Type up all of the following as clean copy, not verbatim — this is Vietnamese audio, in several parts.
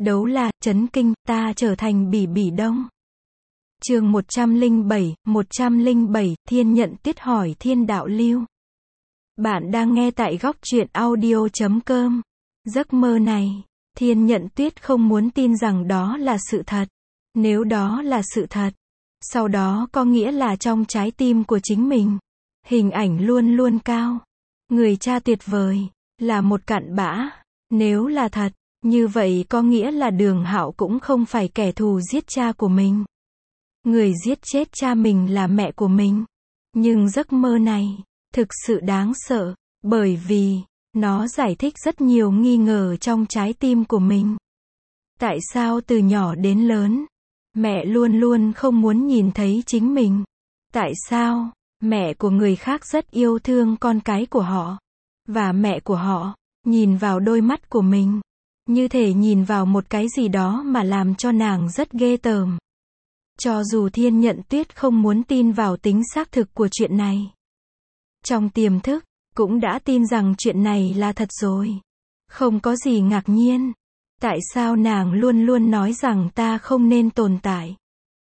Đấu là, chấn kinh, ta trở thành Bỉ Bỉ Đông. Chương 107, Thiên Nhận Tuyết hỏi Thiên Đạo Lưu. Bạn đang nghe tại góc truyện audio.com. Giấc mơ này, Thiên Nhận Tuyết không muốn tin rằng đó là sự thật. Nếu đó là sự thật, sau đó có nghĩa là trong trái tim của chính mình, hình ảnh luôn luôn cao. Người cha tuyệt vời, là một cặn bã. Nếu là thật, như vậy có nghĩa là Đường Hạo cũng không phải kẻ thù giết cha của mình. Người giết chết cha mình là mẹ của mình. Nhưng giấc mơ này, thực sự đáng sợ, bởi vì, nó giải thích rất nhiều nghi ngờ trong trái tim của mình. Tại sao từ nhỏ đến lớn, mẹ luôn luôn không muốn nhìn thấy chính mình? Tại sao, mẹ của người khác rất yêu thương con cái của họ, và mẹ của họ, nhìn vào đôi mắt của mình, như thể nhìn vào một cái gì đó mà làm cho nàng rất ghê tởm. Cho dù Thiên Nhận Tuyết không muốn tin vào tính xác thực của chuyện này, trong tiềm thức, cũng đã tin rằng chuyện này là thật rồi. Không có gì ngạc nhiên. Tại sao nàng luôn luôn nói rằng ta không nên tồn tại?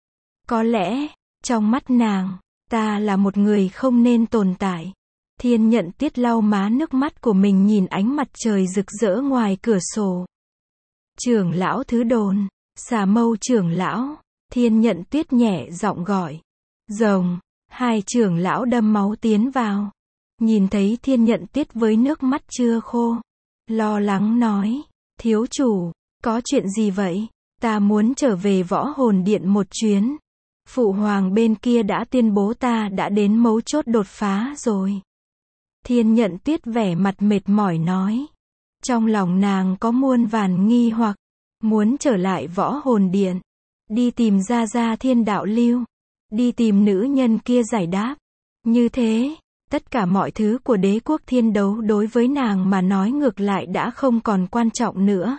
Có lẽ, trong mắt nàng, ta là một người không nên tồn tại. Thiên Nhận Tuyết lau má nước mắt của mình nhìn ánh mặt trời rực rỡ ngoài cửa sổ. Trưởng lão Thứ Đồn, Xà Mâu trưởng lão. Thiên Nhận Tuyết nhẹ giọng gọi. Rồng. Hai trưởng lão đâm máu tiến vào. Nhìn thấy Thiên Nhận Tuyết với nước mắt chưa khô, lo lắng nói, thiếu chủ, có chuyện gì vậy? Ta muốn trở về Võ Hồn Điện một chuyến. Phụ hoàng bên kia đã tuyên bố ta đã đến mấu chốt đột phá rồi. Thiên Nhận Tuyết vẻ mặt mệt mỏi nói. Trong lòng nàng có muôn vàn nghi hoặc, muốn trở lại Võ Hồn Điện, đi tìm ra Thiên Đạo Lưu, đi tìm nữ nhân kia giải đáp. Như thế, tất cả mọi thứ của đế quốc thiên đấu đối với nàng mà nói ngược lại đã không còn quan trọng nữa.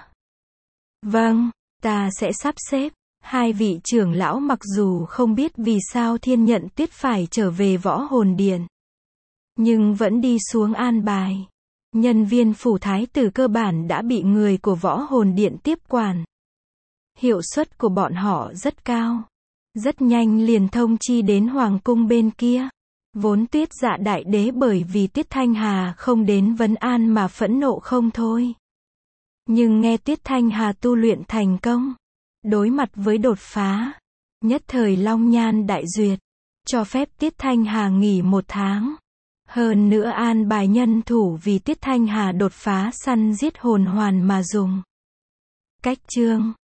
Vâng, ta sẽ sắp xếp. Hai vị trưởng lão mặc dù không biết vì sao Thiên Nhận Tuyết phải trở về Võ Hồn Điện, nhưng vẫn đi xuống an bài. Nhân viên phủ thái tử cơ bản đã bị người của Võ Hồn Điện tiếp quản. Hiệu suất của bọn họ rất cao. Rất nhanh liền thông chi đến hoàng cung bên kia. Vốn Tuyết Dạ đại đế bởi vì Tuyết Thanh Hà không đến vấn an mà phẫn nộ không thôi. Nhưng nghe Tuyết Thanh Hà tu luyện thành công, đối mặt với đột phá, nhất thời long nhan đại duyệt, cho phép Tuyết Thanh Hà nghỉ 1 tháng. Hơn nữa an bài nhân thủ vì Tuyết Thanh Hà đột phá săn giết hồn hoàn mà dùng. Cách chương